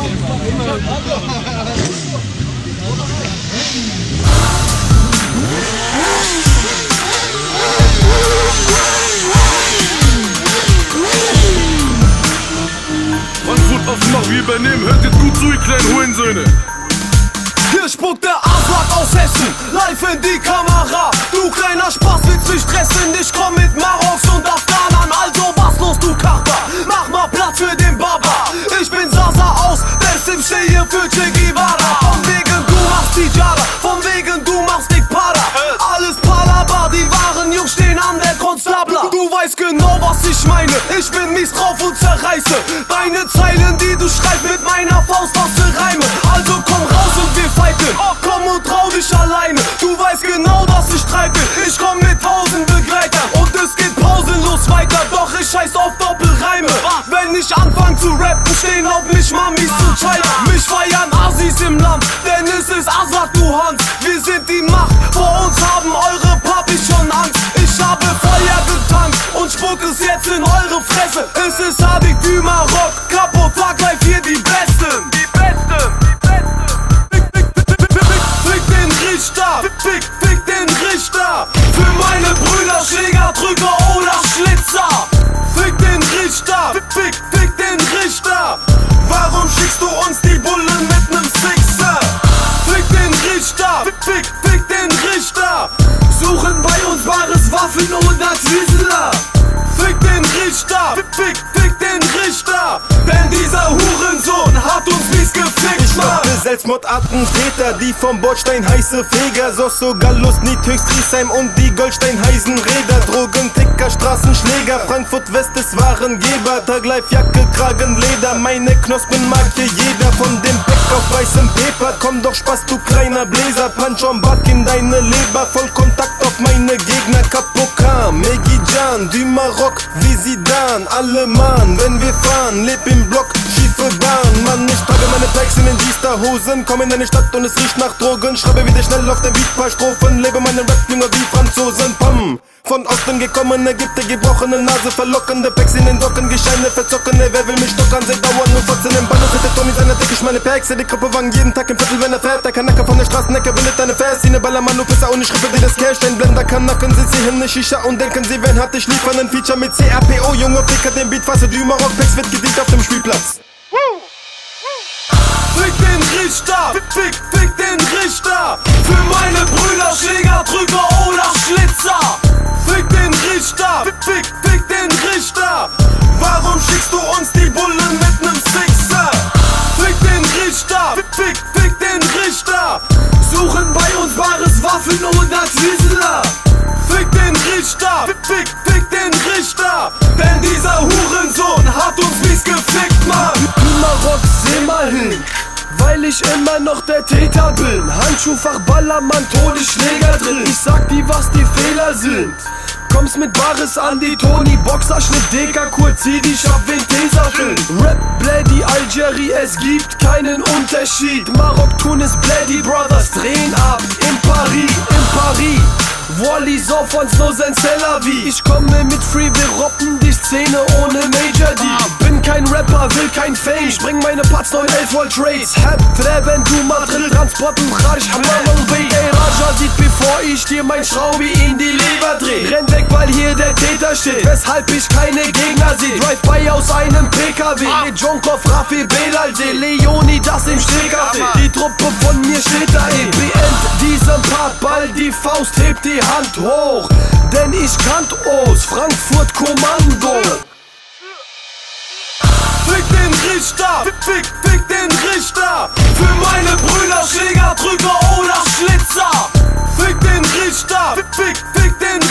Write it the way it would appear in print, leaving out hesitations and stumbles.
Frankfurt aufmacht, wir übernehmen, hört jetzt gut zu, ihr kleinen Hurensöhne. Hier spuckt der Aslak aus Hessen, live in die Kamera. Du kleiner Spaß, willst mich stressen, ich komm mit Maroks und Afghanern. Also was los, du Kaper, mach mal Platz für den Baba. Ich bin Sasa aus, Dessim, steh hier für Che Guevara. Von wegen du machst die Jara, von wegen du machst Dick Para. Alles Palaba, die wahren Jungs stehen an der Konstabler. Du weißt genau, was ich meine, ich bin mies drauf und zerreiße deine Zeilen, die du schreibst mit meiner Faust, was für Reime. Also komm raus und wir fighten, komm und trau dich alleine. Du weißt genau, was ich treibe, ich komm mit 1000 Begleitern und es geht pausenlos weiter. Doch ich scheiß auf Doppelreime, wenn ich anfang zu rappen, stehen auf mich Mamis zu scheitern. Mich feiern Assis im Land, denn es ist Azad, du Hans. Wir sind die Macht, vor uns haben eure Papis schon Angst. Ich habe Feuer getankt und spuck es jetzt in eure Fresse. Es ist Hadik du Maroc, Capo, Tag live hier die Besten. Die Besten, die Besten. Fick den Richter, fick den Richter. Für meine Brüder, Schläger, Drücker oder Schlitzer. Fick den Richter, fick den Richter. Warum schickst du uns die Bullen mit nem Sixer? Fick den Richter, fick den Richter. Suchen bei uns wahres Waffen oder Twizzler. Fick den Richter, fick den Richter. Denn dieser Hurensohn hat uns mies gefickt. Ich machte Selbstmordattentäter, die vom Bordstein heiße Feger. Sosso, Gallus, Niethöchst, Griesheim und die Goldstein-Heisen Räder. Drogenticker, Straßenschläger, Frankfurt West ist Warengeber. Taglife-Jacke, Kragen, Leder, meine Knospen mag hier jeder. Von dem Beck auf weißem Paper, komm doch Spaß, du kleiner Bläser. Punch on Back in deine Leber, Vollkontakt auf meine Gegner. Kapoka, Megi Jan, du Maroc, wie Zidane. Alle Mann, wenn wir fahren, leb im Block, schiefe Bahn. Mann, ich trage meine Packs in den G-Star-Hosen, komm in deine Stadt und es riecht nach Drogen. Schreibe wieder schnell auf den Beat paar Strophen, lebe meine Rap-Jünger wie Franzosen. Pam, von Osten gekommen, Ägypter, gebrochene Nase, verlockende Packs in den Docken, Gescheine verzockene. Wer will mich stockern, sie dauern nur 14 im Bahnhof. Hätte Tony seiner Decke, ich meine Packs, die Krippewagen jeden Tag im Viertel, wenn er fährt. Der Kanaka von der Straßenecke bildet deine Vers, eine Ballermann, du Pisser und ich schrippe dir das Cash. Dein Blender Kanaken, sitzt hier hin, ne Shisha und denken sie, wen hat ich liefern, ein Feature mit CRPO, Junge, Ficker, den Beat, fasse du Maroc, Packs wird gedient auf dem Spielplatz. Fick den Richter, fick den Richter. Für meine Brüder, Schläger, Drücker oder Schlitzer. Fick den Richter, fick den Richter. Warum schickst du uns die Bullen mit nem Sixer? Fick den Richter, fick den Richter. Suchen bei uns wahres Waffen oder Twizzler. Fick den Richter, fick den Richter. Denn dieser Hurensohn hat uns mies gefickt, Mann. Du Maroc, seh mal hin, weil ich immer noch der Täter bin. Handschuhfach, Ballermann, Todesschläger drin. Ich sag dir, was die Fehler sind. Kommst mit Bares an die Toni, Boxerschnitt, Deka, kurz, zieh dich ab, wen Tesafilm. Rap, Blady, Algerie, es gibt keinen Unterschied. Maroc, Tunis, Blady Brothers drehen ab in Paris, Wally, Sofons, Los en Selavi. Ich komme mit Free, wir roppen die Szene ohne Major D. Bin kein Rapper, will kein Fame, spring meine Parts 911 Volt Trades. Hab Treben, du Madrid, Transporten, Raj, Hamam, ey Raja sieht, bevor ich dir mein Schraubi in die Leber dreh. Renn weg, weil hier der Täter steht, weshalb ich keine Gegner seh. Drive-by aus einem PKW, mit Jonkov, Raffi, Belalsee, Leonidas im Stehcafé. Die Truppe von mir steht da eh. Beend diesen Part, bald die Faust, hebt die Hand hoch, denn ich kannt aus Frankfurt Kommando. Fick den Richter, fick den Richter. Für meine Brüder, Schläger, Drücker oder Schlitzer. Fick den Richter, fick den